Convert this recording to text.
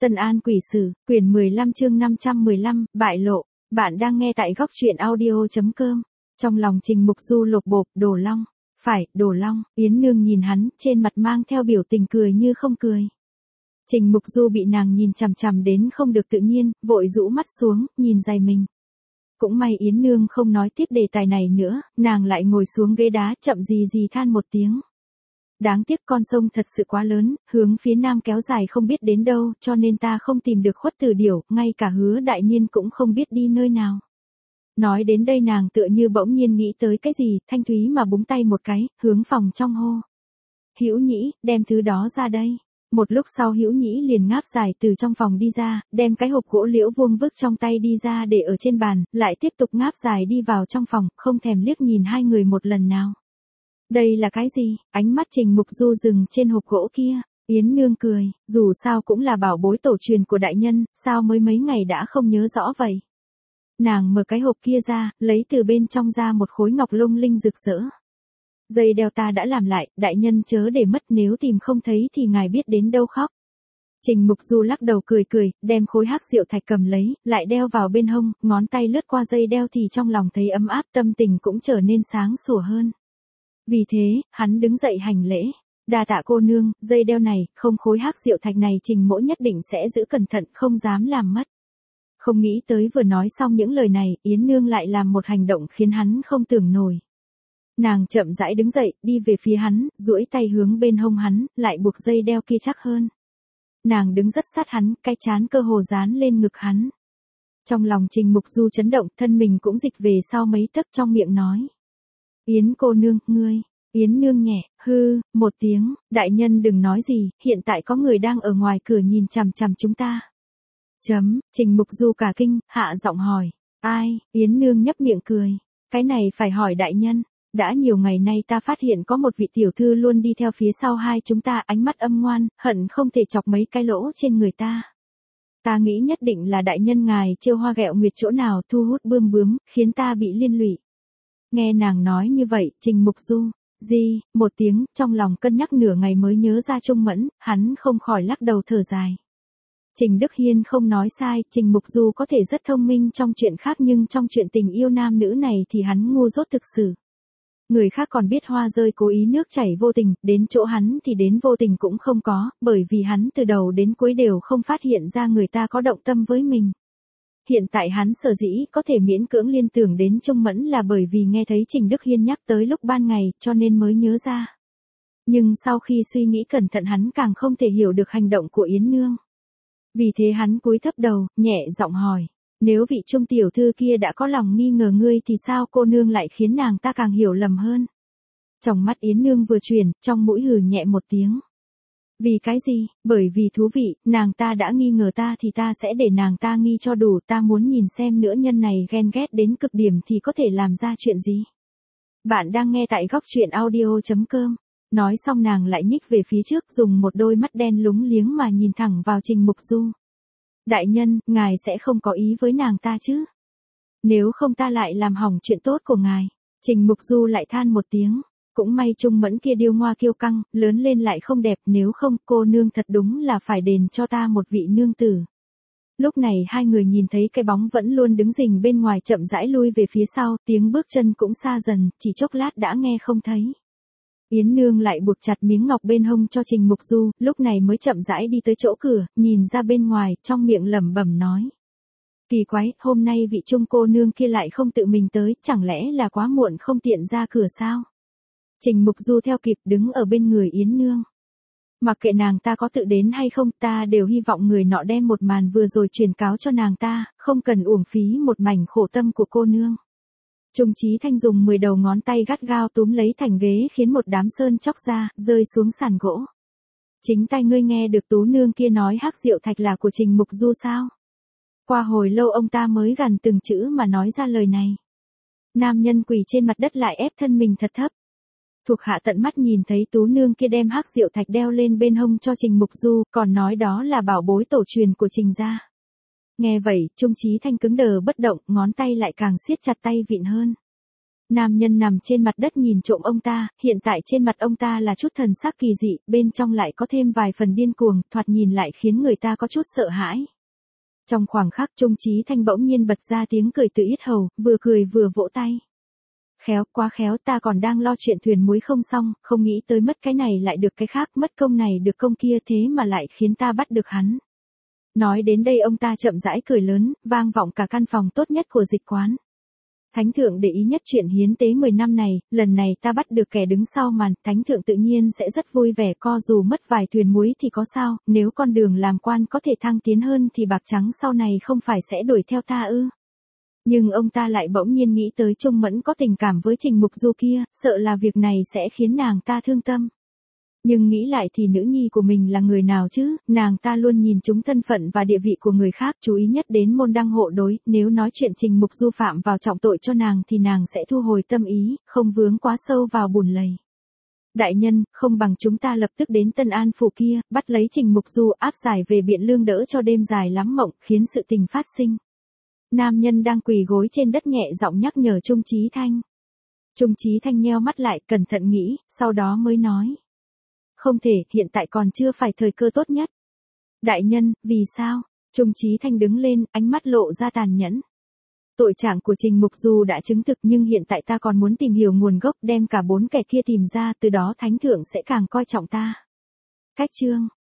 Tân An Quỷ Sử, quyển 15 chương 515, bại lộ. Bạn đang nghe tại góc truyện audio.com. Trong lòng Trình Mục Du lột bột, Đồ Long. Phải, Đồ Long. Yến Nương nhìn hắn, trên mặt mang theo biểu tình cười như không cười. Trình Mục Du bị nàng nhìn chằm chằm đến không được tự nhiên, vội rũ mắt xuống, nhìn giày mình. Cũng may Yến Nương không nói tiếp đề tài này nữa, nàng lại ngồi xuống ghế đá chậm gì gì than một tiếng. Đáng tiếc con sông thật sự quá lớn, hướng phía nam kéo dài không biết đến đâu, cho nên ta không tìm được Khuất Tử Điểu, ngay cả Hứa Đại Niên cũng không biết đi nơi nào. Nói đến đây nàng tựa như bỗng nhiên nghĩ tới cái gì, Thanh Thúy mà búng tay một cái, hướng phòng trong hô. Hữu Nhĩ, đem thứ đó ra đây. Một lúc sau Hữu Nhĩ liền ngáp dài từ trong phòng đi ra, đem cái hộp gỗ liễu vuông vức trong tay đi ra để ở trên bàn, lại tiếp tục ngáp dài đi vào trong phòng, không thèm liếc nhìn hai người một lần nào. Đây là cái gì? Ánh mắt Trình Mục Du dừng trên hộp gỗ kia. Yến Nương cười, dù sao cũng là bảo bối tổ truyền của đại nhân, sao mới mấy ngày đã không nhớ rõ vậy? Nàng mở cái hộp kia ra, lấy từ bên trong ra một khối ngọc lung linh rực rỡ. Dây đeo ta đã làm lại, đại nhân chớ để mất, nếu tìm không thấy thì ngài biết đến đâu khóc. Trình Mục Du lắc đầu cười cười, đem khối hắc diệu thạch cầm lấy, lại đeo vào bên hông, ngón tay lướt qua dây đeo thì trong lòng thấy ấm áp, tâm tình cũng trở nên sáng sủa hơn. Vì thế, hắn đứng dậy hành lễ. Đa tạ cô nương, dây đeo này, không khối hắc diệu thạch này Trình mỗ nhất định sẽ giữ cẩn thận, không dám làm mất. Không nghĩ tới vừa nói xong những lời này, Yến Nương lại làm một hành động khiến hắn không tưởng nổi. Nàng chậm rãi đứng dậy, đi về phía hắn, duỗi tay hướng bên hông hắn, lại buộc dây đeo kia chắc hơn. Nàng đứng rất sát hắn, cái trán cơ hồ dán lên ngực hắn. Trong lòng Trình Mục Du chấn động, thân mình cũng dịch về sau mấy tấc, trong miệng nói. Yến cô nương, ngươi. Yến Nương nhẹ, hư, một tiếng, đại nhân đừng nói gì, hiện tại có người đang ở ngoài cửa nhìn chằm chằm chúng ta. Trình Mục Du cả kinh, hạ giọng hỏi. Ai? Yến Nương nhấp miệng cười. Cái này phải hỏi đại nhân. Đã nhiều ngày nay ta phát hiện có một vị tiểu thư luôn đi theo phía sau hai chúng ta, ánh mắt âm ngoan, hận không thể chọc mấy cái lỗ trên người ta. Ta nghĩ nhất định là đại nhân ngài trêu hoa ghẹo nguyệt chỗ nào thu hút bươm bướm, khiến ta bị liên lụy. Nghe nàng nói như vậy, Trình Mục Du, một tiếng, trong lòng cân nhắc nửa ngày mới nhớ ra Trung Mẫn, hắn không khỏi lắc đầu thở dài. Trình Đức Hiên không nói sai, Trình Mục Du có thể rất thông minh trong chuyện khác nhưng trong chuyện tình yêu nam nữ này thì hắn ngu dốt thực sự. Người khác còn biết hoa rơi cố ý nước chảy vô tình, đến chỗ hắn thì đến vô tình cũng không có, bởi vì hắn từ đầu đến cuối đều không phát hiện ra người ta có động tâm với mình. Hiện tại hắn sở dĩ có thể miễn cưỡng liên tưởng đến Trung Mẫn là bởi vì nghe thấy Trình Đức Hiên nhắc tới lúc ban ngày, cho nên mới nhớ ra. Nhưng sau khi suy nghĩ cẩn thận hắn càng không thể hiểu được hành động của Yến Nương. Vì thế hắn cúi thấp đầu, nhẹ giọng hỏi. Nếu vị Trung tiểu thư kia đã có lòng nghi ngờ ngươi thì sao cô nương lại khiến nàng ta càng hiểu lầm hơn? Trong mắt Yến Nương vừa chuyển, trong mũi hừ nhẹ một tiếng. Vì cái gì? Bởi vì thú vị, nàng ta đã nghi ngờ ta thì ta sẽ để nàng ta nghi cho đủ, ta muốn nhìn xem nữ nhân này ghen ghét đến cực điểm thì có thể làm ra chuyện gì. Bạn đang nghe tại góc truyện audio.com. Nói xong nàng lại nhích về phía trước, dùng một đôi mắt đen lúng liếng mà nhìn thẳng vào Trình Mục Du. Đại nhân, ngài sẽ không có ý với nàng ta chứ? Nếu không ta lại làm hỏng chuyện tốt của ngài. Trình Mục Du lại than một tiếng. Cũng may Trung Mẫn kia điêu ngoa kiêu căng, lớn lên lại không đẹp, nếu không cô nương thật đúng là phải đền cho ta một vị nương tử. Lúc này hai người nhìn thấy cái bóng vẫn luôn đứng rình bên ngoài chậm rãi lui về phía sau, tiếng bước chân cũng xa dần, chỉ chốc lát đã nghe không thấy. Yến Nương lại buộc chặt miếng ngọc bên hông cho Trình Mục Du, lúc này mới chậm rãi đi tới chỗ cửa, nhìn ra bên ngoài, trong miệng lẩm bẩm nói. Kỳ quái, hôm nay vị Trung cô nương kia lại không tự mình tới, chẳng lẽ là quá muộn không tiện ra cửa sao? Trình Mục Du theo kịp đứng ở bên người Yến Nương. Mặc kệ nàng ta có tự đến hay không, ta đều hy vọng người nọ đem một màn vừa rồi truyền cáo cho nàng ta, không cần uổng phí một mảnh khổ tâm của cô nương. Trung Chí Thanh dùng 10 đầu ngón tay gắt gao túm lấy thành ghế khiến một đám sơn chóc ra, rơi xuống sàn gỗ. Chính tay ngươi nghe được tú nương kia nói hắc diệu thạch là của Trình Mục Du sao? Qua hồi lâu ông ta mới gằn từng chữ mà nói ra lời này. Nam nhân quỳ trên mặt đất lại ép thân mình thật thấp. Thuộc hạ tận mắt nhìn thấy tú nương kia đem hắc diệu thạch đeo lên bên hông cho Trình Mục Du, còn nói đó là bảo bối tổ truyền của Trình gia. Nghe vậy, Trung Chí Thanh cứng đờ bất động, ngón tay lại càng siết chặt tay vịn hơn. Nam nhân nằm trên mặt đất nhìn trộm ông ta, hiện tại trên mặt ông ta là chút thần sắc kỳ dị, bên trong lại có thêm vài phần điên cuồng, thoạt nhìn lại khiến người ta có chút sợ hãi. Trong khoảng khắc Trung Chí Thanh bỗng nhiên bật ra tiếng cười từ yết hầu, vừa cười vừa vỗ tay. Khéo, quá khéo, ta còn đang lo chuyện thuyền muối không xong, không nghĩ tới mất cái này lại được cái khác, mất công này được công kia, thế mà lại khiến ta bắt được hắn. Nói đến đây ông ta chậm rãi cười lớn, vang vọng cả căn phòng tốt nhất của dịch quán. Thánh thượng để ý nhất chuyện hiến tế 10 năm này, lần này ta bắt được kẻ đứng sau màn, thánh thượng tự nhiên sẽ rất vui vẻ, co dù mất vài thuyền muối thì có sao, nếu con đường làm quan có thể thăng tiến hơn thì bạc trắng sau này không phải sẽ đuổi theo ta ư. Nhưng ông ta lại bỗng nhiên nghĩ tới Trung Mẫn có tình cảm với Trình Mục Du kia, sợ là việc này sẽ khiến nàng ta thương tâm. Nhưng nghĩ lại thì nữ nhi của mình là người nào chứ, nàng ta luôn nhìn trúng thân phận và địa vị của người khác, chú ý nhất đến môn đăng hộ đối, nếu nói chuyện Trình Mục Du phạm vào trọng tội cho nàng thì nàng sẽ thu hồi tâm ý, không vướng quá sâu vào bùn lầy. Đại nhân, không bằng chúng ta lập tức đến Tân An phủ kia, bắt lấy Trình Mục Du áp giải về Biện Lương đỡ cho đêm dài lắm mộng, khiến sự tình phát sinh. Nam nhân đang quỳ gối trên đất nhẹ giọng nhắc nhở Trung Chí Thanh. Trung Chí Thanh nheo mắt lại, cẩn thận nghĩ, sau đó mới nói. Không thể, hiện tại còn chưa phải thời cơ tốt nhất. Đại nhân, vì sao? Trung Chí Thanh đứng lên, ánh mắt lộ ra tàn nhẫn. Tội trạng của Trình Mục Du đã chứng thực nhưng hiện tại ta còn muốn tìm hiểu nguồn gốc, đem cả 4 kẻ kia tìm ra, từ đó thánh thượng sẽ càng coi trọng ta. Cách chương